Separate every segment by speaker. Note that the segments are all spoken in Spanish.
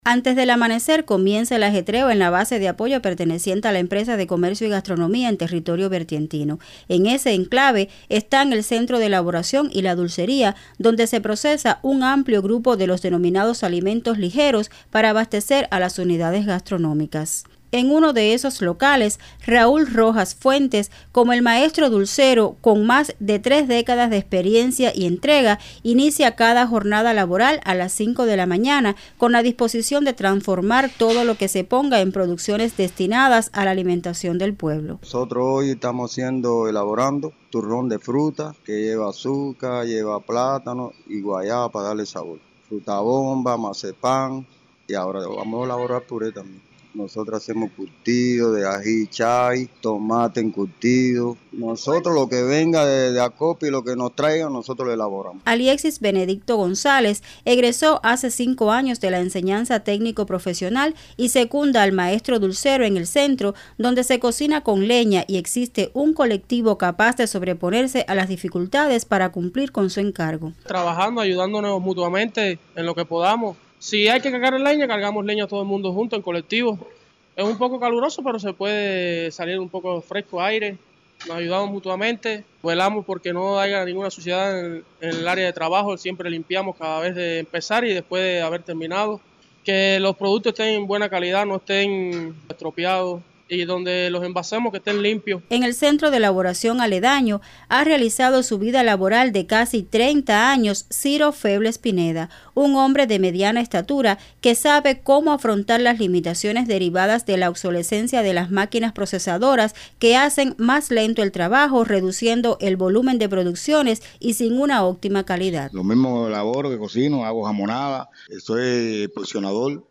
Speaker 1: Antes del amanecer comienza el ajetreo en la base de apoyo perteneciente a la empresa de comercio y gastronomía en territorio vertientino. En ese enclave están el centro de elaboración y la dulcería, donde se procesa un amplio grupo de los denominados alimentos ligeros para abastecer a las unidades gastronómicas. En uno de esos locales, Raúl Rojas Fuentes, como el maestro dulcero con más de 3 décadas de experiencia y entrega, inicia cada jornada laboral a las 5 de la mañana con la disposición de transformar todo lo que se ponga en producciones destinadas a la alimentación del pueblo.
Speaker 2: Nosotros hoy estamos elaborando turrón de fruta que lleva azúcar, lleva plátano y guayaba para darle sabor. Fruta bomba, mazapán y ahora vamos a elaborar puré también. Nosotros hacemos curtido de ají, chay, tomate encurtido. Nosotros lo que venga de acopio y lo que nos traigan, nosotros lo elaboramos.
Speaker 1: Aliexis Benedicto González egresó hace 5 años de la enseñanza técnico profesional y secunda al maestro dulcero en el centro, donde se cocina con leña y existe un colectivo capaz de sobreponerse a las dificultades para cumplir con su encargo.
Speaker 3: Trabajando, ayudándonos mutuamente en lo que podamos. Si hay que cargar leña, cargamos leña todo el mundo junto en colectivo. Es un poco caluroso, pero se puede salir un poco fresco aire. Nos ayudamos mutuamente, velamos porque no haya ninguna suciedad en el área de trabajo. Siempre limpiamos cada vez de empezar y después de haber terminado. Que los productos estén en buena calidad, no estén estropeados, y donde los envasemos que estén limpios.
Speaker 1: En el centro de elaboración aledaño ha realizado su vida laboral de casi 30 años Ciro Febles Pineda, un hombre de mediana estatura que sabe cómo afrontar las limitaciones derivadas de la obsolescencia de las máquinas procesadoras que hacen más lento el trabajo, reduciendo el volumen de producciones y sin una óptima calidad.
Speaker 4: Lo mismo laboro que cocino, hago jamonada, soy porcionador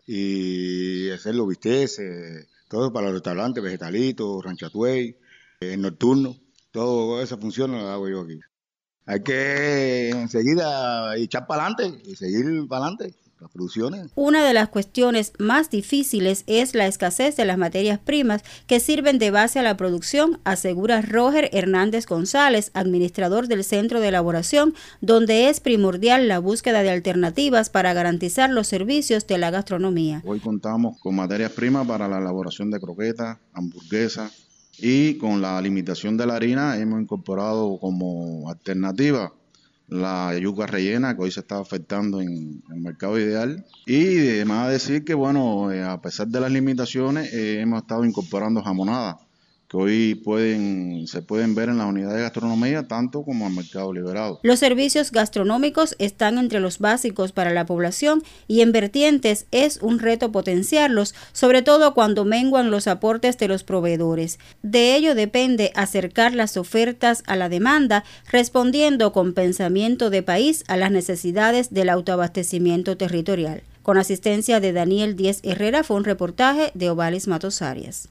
Speaker 4: y hacerlo bisteces, todo para los restaurantes, vegetalitos, ranchatuey, el nocturno, todo esa función la hago yo aquí. Hay que enseguida echar para adelante y seguir para adelante las producciones.
Speaker 1: Una de las cuestiones más difíciles es la escasez de las materias primas que sirven de base a la producción, asegura Roger Hernández González, administrador del centro de elaboración, donde es primordial la búsqueda de alternativas para garantizar los servicios de la gastronomía.
Speaker 4: Hoy contamos con materias primas para la elaboración de croquetas, hamburguesas, y con la limitación de la harina hemos incorporado como alternativa la yuca rellena, que hoy se está ofertando en el mercado ideal. Y además decir que, bueno, a pesar de las limitaciones, hemos estado incorporando jamonadas, que hoy se pueden ver en las unidades de gastronomía, tanto como en el mercado liberado.
Speaker 1: Los servicios gastronómicos están entre los básicos para la población y en vertientes es un reto potenciarlos, sobre todo cuando menguan los aportes de los proveedores. De ello depende acercar las ofertas a la demanda, respondiendo con pensamiento de país a las necesidades del autoabastecimiento territorial. Con asistencia de Daniel Díez Herrera, fue un reportaje de Ovalis Matos Arias.